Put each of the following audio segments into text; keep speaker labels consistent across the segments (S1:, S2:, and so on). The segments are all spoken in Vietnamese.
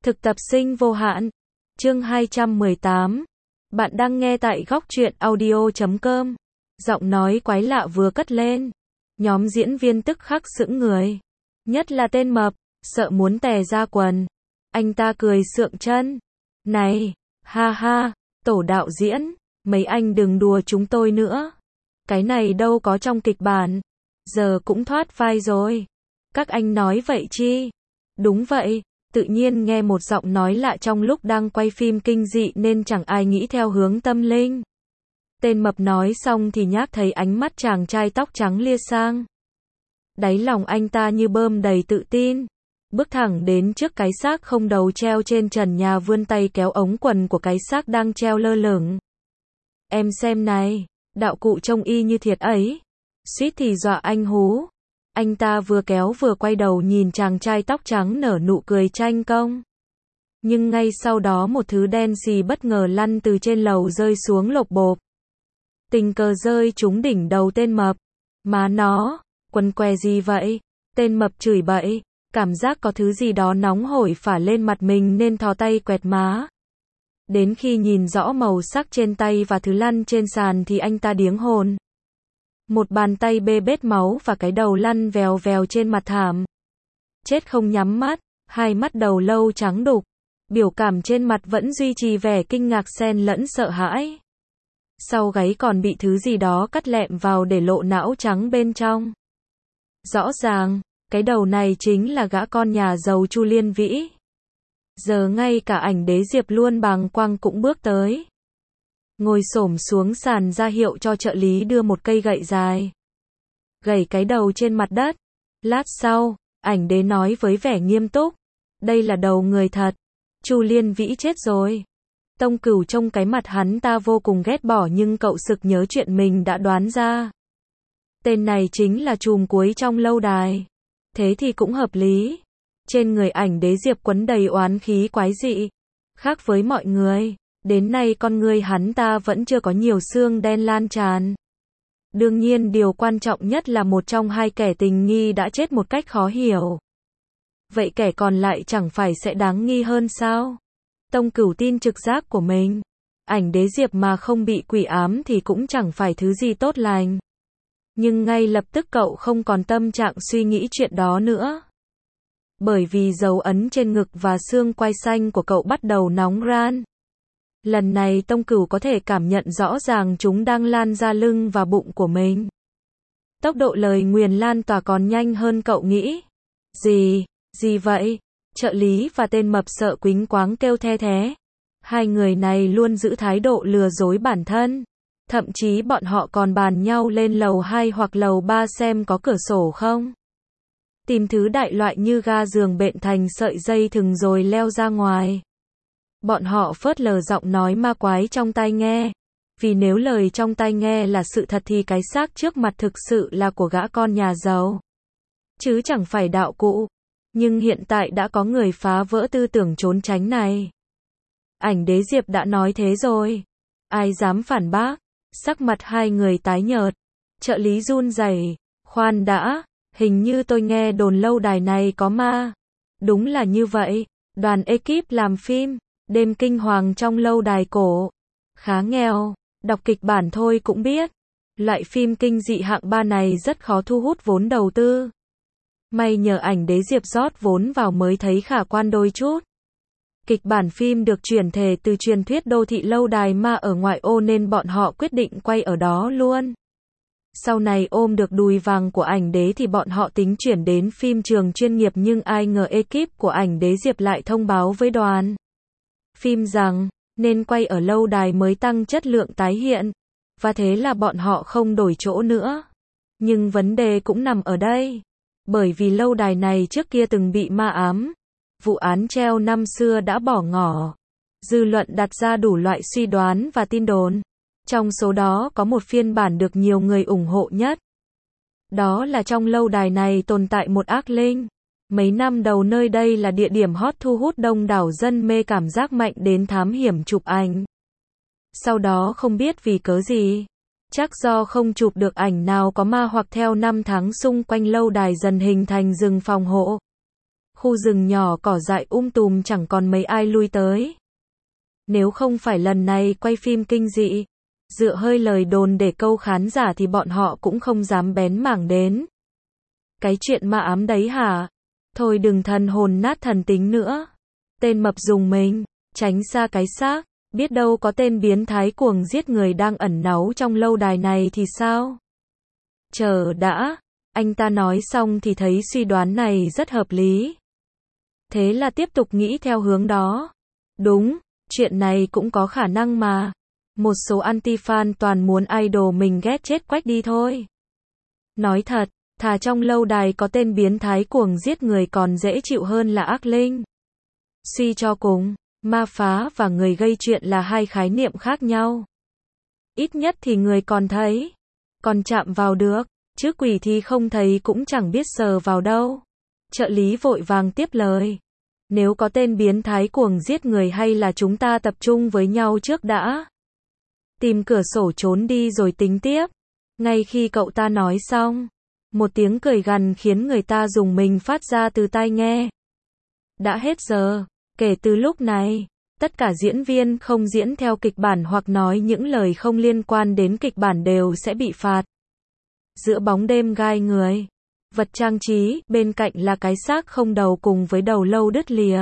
S1: Thực tập sinh vô hạn. Chương 218. Bạn đang nghe tại góc truyện audio.com. Giọng nói quái lạ vừa cất lên. Nhóm diễn viên tức khắc sững người. Nhất là tên mập, sợ muốn tè ra quần. Anh ta cười sượng chân. Này, ha ha, tổ đạo diễn, mấy anh đừng đùa chúng tôi nữa. Cái này đâu có trong kịch bản. Giờ cũng thoát vai rồi. Các anh nói vậy chi? Đúng vậy. Tự nhiên nghe một giọng nói lạ trong lúc đang quay phim kinh dị nên chẳng ai nghĩ theo hướng tâm linh. Tên mập nói xong thì nhác thấy ánh mắt chàng trai tóc trắng lia sang. Đáy lòng anh ta như bơm đầy tự tin. Bước thẳng đến trước cái xác không đầu treo trên trần nhà, vươn tay kéo ống quần của cái xác đang treo lơ lửng. Em xem này, đạo cụ trông y như thiệt ấy. Suýt thì dọa anh hú. Anh ta vừa kéo vừa quay đầu nhìn chàng trai tóc trắng nở nụ cười tranh công. Nhưng ngay sau đó một thứ đen xì bất ngờ lăn từ trên lầu rơi xuống lộp bộp. Tình cờ rơi trúng đỉnh đầu tên mập. Má nó, quần què gì vậy? Tên mập chửi bậy, cảm giác có thứ gì đó nóng hổi phả lên mặt mình nên thò tay quẹt má. Đến khi nhìn rõ màu sắc trên tay và thứ lăn trên sàn thì anh ta điếng hồn. Một bàn tay bê bết máu và cái đầu lăn vèo vèo trên mặt thảm. Chết không nhắm mắt, hai mắt đầu lâu trắng đục. Biểu cảm trên mặt vẫn duy trì vẻ kinh ngạc xen lẫn sợ hãi. Sau gáy còn bị thứ gì đó cắt lẹm vào để lộ não trắng bên trong. Rõ ràng, cái đầu này chính là gã con nhà giàu Chu Liên Vĩ. Giờ ngay cả ảnh đế Diệp luôn bàng quang cũng bước tới. Ngồi xổm xuống sàn ra hiệu cho trợ lý đưa một cây gậy dài. Gẩy cái đầu trên mặt đất. Lát sau, ảnh đế nói với vẻ nghiêm túc. Đây là đầu người thật. Chu Liên Vĩ chết rồi. Tông Cửu trông cái mặt hắn ta vô cùng ghét bỏ nhưng cậu sực nhớ chuyện mình đã đoán ra. Tên này chính là trùm cuối trong lâu đài. Thế thì cũng hợp lý. Trên người ảnh đế Diệp quấn đầy oán khí quái dị. Khác với mọi người, đến nay con người hắn ta vẫn chưa có nhiều xương đen lan tràn. Đương nhiên điều quan trọng nhất là một trong hai kẻ tình nghi đã chết một cách khó hiểu. Vậy kẻ còn lại chẳng phải sẽ đáng nghi hơn sao? Tông Cửu tin trực giác của mình. Ảnh đế Diệp mà không bị quỷ ám thì cũng chẳng phải thứ gì tốt lành. Nhưng ngay lập tức cậu không còn tâm trạng suy nghĩ chuyện đó nữa. Bởi vì dấu ấn trên ngực và xương quai xanh của cậu bắt đầu nóng ran. Lần này Tông Cửu có thể cảm nhận rõ ràng chúng đang lan ra lưng và bụng của mình. Tốc độ lời nguyền lan tỏa còn nhanh hơn cậu nghĩ. Gì vậy? Trợ lý và tên mập sợ quính quáng kêu the thé. Hai người này luôn giữ thái độ lừa dối bản thân. Thậm chí bọn họ còn bàn nhau lên lầu 2 hoặc lầu 3 xem có cửa sổ không. Tìm thứ đại loại như ga giường bện thành sợi dây thừng rồi leo ra ngoài. Bọn họ phớt lờ giọng nói ma quái trong tai nghe. Vì nếu lời trong tai nghe là sự thật thì cái xác trước mặt thực sự là của gã con nhà giàu. Chứ chẳng phải đạo cụ. Nhưng hiện tại đã có người phá vỡ tư tưởng trốn tránh này. Ảnh đế Diệp đã nói thế rồi. Ai dám phản bác? Sắc mặt hai người tái nhợt. Trợ lý run rẩy. Khoan đã, hình như tôi nghe đồn lâu đài này có ma. Đúng là như vậy. Đoàn ekip làm phim Đêm Kinh Hoàng trong lâu đài cổ. Khá nghèo, đọc kịch bản thôi cũng biết. Loại phim kinh dị hạng 3 này rất khó thu hút vốn đầu tư. May nhờ ảnh đế Diệp rót vốn vào mới thấy khả quan đôi chút. Kịch bản phim được chuyển thể từ truyền thuyết đô thị lâu đài ma ở ngoại ô nên bọn họ quyết định quay ở đó luôn. Sau này ôm được đùi vàng của ảnh đế thì bọn họ tính chuyển đến phim trường chuyên nghiệp, nhưng ai ngờ ekip của ảnh đế Diệp lại thông báo với đoàn phim rằng nên quay ở lâu đài mới tăng chất lượng tái hiện. Và thế là bọn họ không đổi chỗ nữa. Nhưng vấn đề cũng nằm ở đây. Bởi vì lâu đài này trước kia từng bị ma ám. Vụ án treo năm xưa đã bỏ ngỏ. Dư luận đặt ra đủ loại suy đoán và tin đồn. Trong số đó có một phiên bản được nhiều người ủng hộ nhất. Đó là trong lâu đài này tồn tại một ác linh. Mấy năm đầu nơi đây là địa điểm hot thu hút đông đảo dân mê cảm giác mạnh đến thám hiểm chụp ảnh. Sau đó không biết vì cớ gì. Chắc do không chụp được ảnh nào có ma hoặc theo năm tháng xung quanh lâu đài dần hình thành rừng phòng hộ. Khu rừng nhỏ cỏ dại tùm chẳng còn mấy ai lui tới. Nếu không phải lần này quay phim kinh dị, dựa hơi lời đồn để câu khán giả thì bọn họ cũng không dám bén mảng đến. Cái chuyện ma ám đấy hả? Thôi đừng thần hồn nát thần tính nữa. Tên mập dùng mình, tránh xa cái xác, biết đâu có tên biến thái cuồng giết người đang ẩn náu trong lâu đài này thì sao? Chờ đã, anh ta nói xong thì thấy suy đoán này rất hợp lý. Thế là tiếp tục nghĩ theo hướng đó. Đúng, chuyện này cũng có khả năng mà. Một số anti-fan toàn muốn idol mình ghét chết quách đi thôi. Nói thật, thà trong lâu đài có tên biến thái cuồng giết người còn dễ chịu hơn là ác linh. Suy cho cùng, ma phá và người gây chuyện là hai khái niệm khác nhau. Ít nhất thì người còn thấy, còn chạm vào được, chứ quỷ thì không thấy cũng chẳng biết sờ vào đâu. Trợ lý vội vàng tiếp lời. Nếu có tên biến thái cuồng giết người hay là chúng ta tập trung với nhau trước đã. Tìm cửa sổ trốn đi rồi tính tiếp. Ngay khi cậu ta nói xong, một tiếng cười gằn khiến người ta rùng mình phát ra từ tai nghe. Đã hết giờ. Kể từ lúc này, tất cả diễn viên không diễn theo kịch bản hoặc nói những lời không liên quan đến kịch bản đều sẽ bị phạt. Giữa bóng đêm gai người, vật trang trí, bên cạnh là cái xác không đầu cùng với đầu lâu đứt lìa.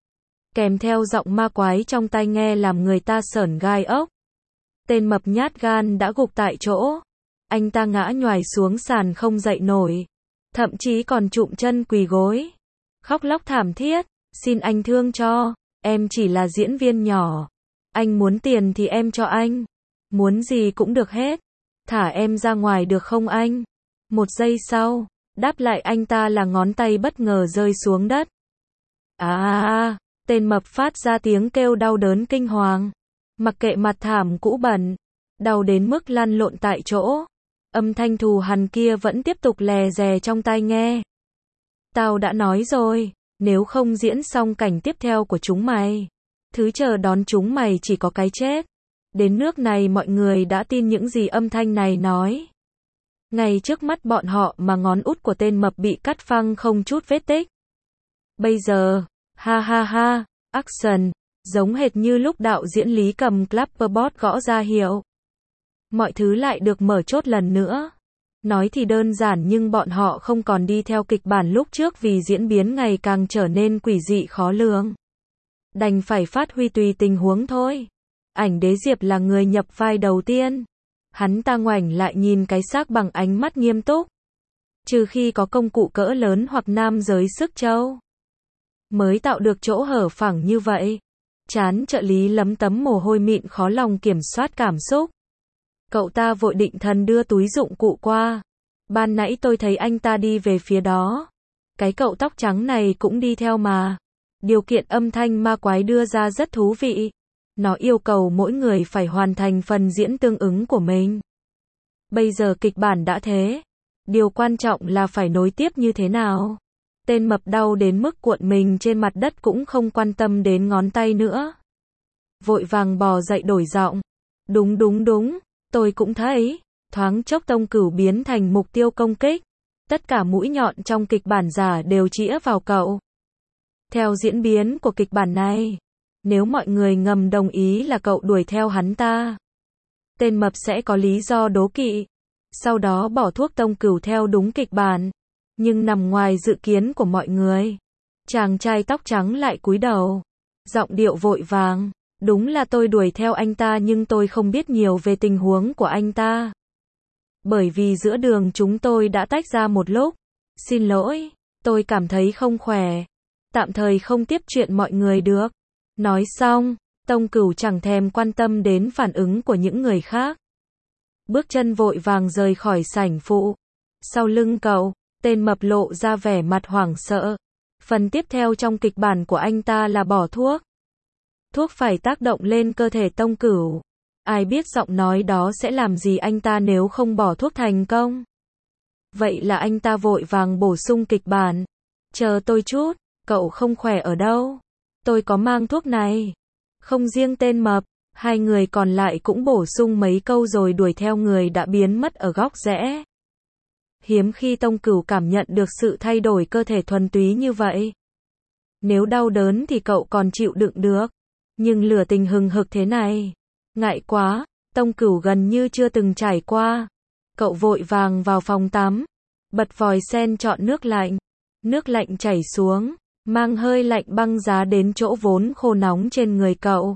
S1: Kèm theo giọng ma quái trong tai nghe làm người ta sởn gai ốc. Tên mập nhát gan đã gục tại chỗ. Anh ta ngã nhoài xuống sàn không dậy nổi. Thậm chí còn trụm chân quỳ gối. Khóc lóc thảm thiết. Xin anh thương cho, em chỉ là diễn viên nhỏ. Anh muốn tiền thì em cho anh. Muốn gì cũng được hết. Thả em ra ngoài được không anh? Một giây sau, đáp lại anh ta là ngón tay bất ngờ rơi xuống đất. Tên mập phát ra tiếng kêu đau đớn kinh hoàng. Mặc kệ mặt thảm cũ bẩn, đau đến mức lăn lộn tại chỗ. Âm thanh thù hằn kia vẫn tiếp tục lè dè trong tai nghe. Tao đã nói rồi. Nếu không diễn xong cảnh tiếp theo của chúng mày, thứ chờ đón chúng mày chỉ có cái chết. Đến nước này mọi người đã tin những gì âm thanh này nói. Ngay trước mắt bọn họ mà ngón út của tên mập bị cắt phăng không chút vết tích. Bây giờ, ha, action, giống hệt như lúc đạo diễn Lý cầm clapperboard gõ ra hiệu. Mọi thứ lại được mở chốt lần nữa. Nói thì đơn giản nhưng bọn họ không còn đi theo kịch bản lúc trước vì diễn biến ngày càng trở nên quỷ dị khó lường. Đành phải phát huy tùy tình huống thôi. Ảnh Đế Diệp là người nhập vai đầu tiên. Hắn ta ngoảnh lại nhìn cái xác bằng ánh mắt nghiêm túc. Trừ khi có công cụ cỡ lớn hoặc nam giới sức trâu, mới tạo được chỗ hở phẳng như vậy. Trán trợ lý lấm tấm mồ hôi mịn khó lòng kiểm soát cảm xúc. Cậu ta vội định thần đưa túi dụng cụ qua. Ban nãy tôi thấy anh ta đi về phía đó. Cái cậu tóc trắng này cũng đi theo mà. Điều kiện âm thanh ma quái đưa ra rất thú vị. Nó yêu cầu mỗi người phải hoàn thành phần diễn tương ứng của mình. Bây giờ kịch bản đã thế. Điều quan trọng là phải nối tiếp như thế nào. Tên mập đau đến mức cuộn mình trên mặt đất cũng không quan tâm đến ngón tay nữa. Vội vàng bò dậy đổi giọng. Đúng. Tôi cũng thấy, thoáng chốc Tông Cửu biến thành mục tiêu công kích. Tất cả mũi nhọn trong kịch bản giả đều chĩa vào cậu. Theo diễn biến của kịch bản này, nếu mọi người ngầm đồng ý là cậu đuổi theo hắn ta, tên mập sẽ có lý do đố kỵ. Sau đó bỏ thuốc Tông Cửu theo đúng kịch bản, nhưng nằm ngoài dự kiến của mọi người. Chàng trai tóc trắng lại cúi đầu, giọng điệu vội vàng. Đúng là tôi đuổi theo anh ta nhưng tôi không biết nhiều về tình huống của anh ta. Bởi vì giữa đường chúng tôi đã tách ra một lúc. Xin lỗi, tôi cảm thấy không khỏe. Tạm thời không tiếp chuyện mọi người được. Nói xong, Tông Cửu chẳng thèm quan tâm đến phản ứng của những người khác. Bước chân vội vàng rời khỏi sảnh phụ. Sau lưng cậu, tên mập lộ ra vẻ mặt hoảng sợ. Phần tiếp theo trong kịch bản của anh ta là bỏ thuốc. Thuốc phải tác động lên cơ thể Tông Cửu. Ai biết giọng nói đó sẽ làm gì anh ta nếu không bỏ thuốc thành công. Vậy là anh ta vội vàng bổ sung kịch bản. Chờ tôi chút, cậu không khỏe ở đâu? Tôi có mang thuốc này. Không riêng tên mập, hai người còn lại cũng bổ sung mấy câu rồi đuổi theo người đã biến mất ở góc rẽ. Hiếm khi Tông Cửu cảm nhận được sự thay đổi cơ thể thuần túy như vậy. Nếu đau đớn thì cậu còn chịu đựng được. Nhưng lửa tình hừng hực thế này, ngại quá, Tông Cửu gần như chưa từng trải qua. Cậu vội vàng vào phòng tắm, bật vòi sen chọn nước lạnh. Nước lạnh chảy xuống, mang hơi lạnh băng giá đến chỗ vốn khô nóng trên người cậu.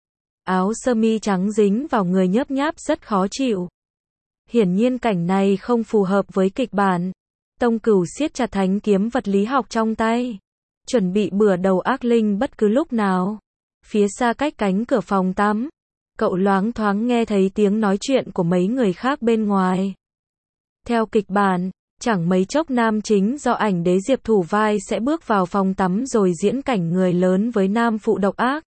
S1: Áo sơ mi trắng dính vào người nhớp nháp rất khó chịu. Hiển nhiên cảnh này không phù hợp với kịch bản. Tông Cửu siết chặt thanh kiếm vật lý học trong tay, chuẩn bị bừa đầu ác linh bất cứ lúc nào. Phía xa cách cánh cửa phòng tắm, cậu loáng thoáng nghe thấy tiếng nói chuyện của mấy người khác bên ngoài. Theo kịch bản, chẳng mấy chốc nam chính do Ảnh Đế Diệp thủ vai sẽ bước vào phòng tắm rồi diễn cảnh người lớn với nam phụ độc ác.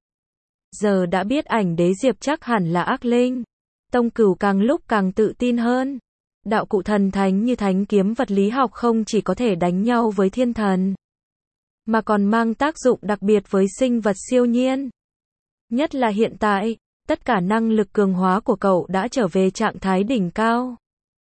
S1: Giờ đã biết Ảnh Đế Diệp chắc hẳn là ác linh, Tông Cửu càng lúc càng tự tin hơn. Đạo cụ thần thánh như thánh kiếm vật lý học không chỉ có thể đánh nhau với thiên thần, mà còn mang tác dụng đặc biệt với sinh vật siêu nhiên. Nhất là hiện tại, tất cả năng lực cường hóa của cậu đã trở về trạng thái đỉnh cao.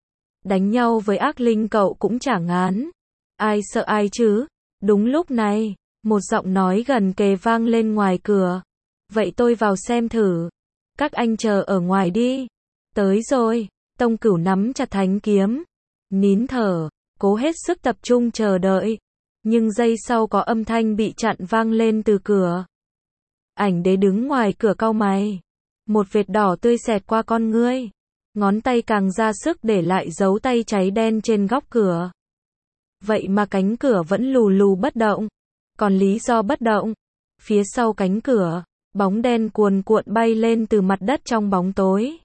S1: Đánh nhau với ác linh cậu cũng chả ngán. Ai sợ ai chứ? Đúng lúc này, một giọng nói gần kề vang lên ngoài cửa. Vậy tôi vào xem thử. Các anh chờ ở ngoài đi. Tới rồi. Tông Cửu nắm chặt thanh kiếm, nín thở, cố hết sức tập trung chờ đợi. Nhưng giây sau có âm thanh bị chặn vang lên từ cửa. Ảnh Đế đứng ngoài cửa cau mày. Một vệt đỏ tươi xẹt qua con ngươi. Ngón tay càng ra sức để lại dấu tay cháy đen trên góc cửa. Vậy mà cánh cửa vẫn lù lù bất động. Còn lý do bất động? Phía sau cánh cửa, bóng đen cuồn cuộn bay lên từ mặt đất trong bóng tối.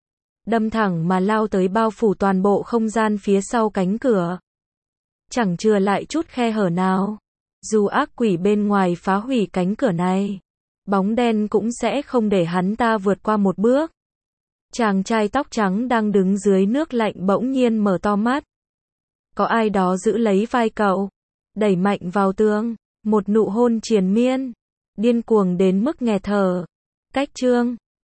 S1: Đâm thẳng mà lao tới bao phủ toàn bộ không gian phía sau cánh cửa. Chẳng chừa lại chút khe hở nào. Dù ác quỷ bên ngoài phá hủy cánh cửa này, bóng đen cũng sẽ không để hắn ta vượt qua một bước. Chàng trai tóc trắng đang đứng dưới nước lạnh bỗng nhiên mở to mắt. Có ai đó giữ lấy vai cậu, đẩy mạnh vào tường, một nụ hôn triền miên, điên cuồng đến mức nghẹt thở. Cách chương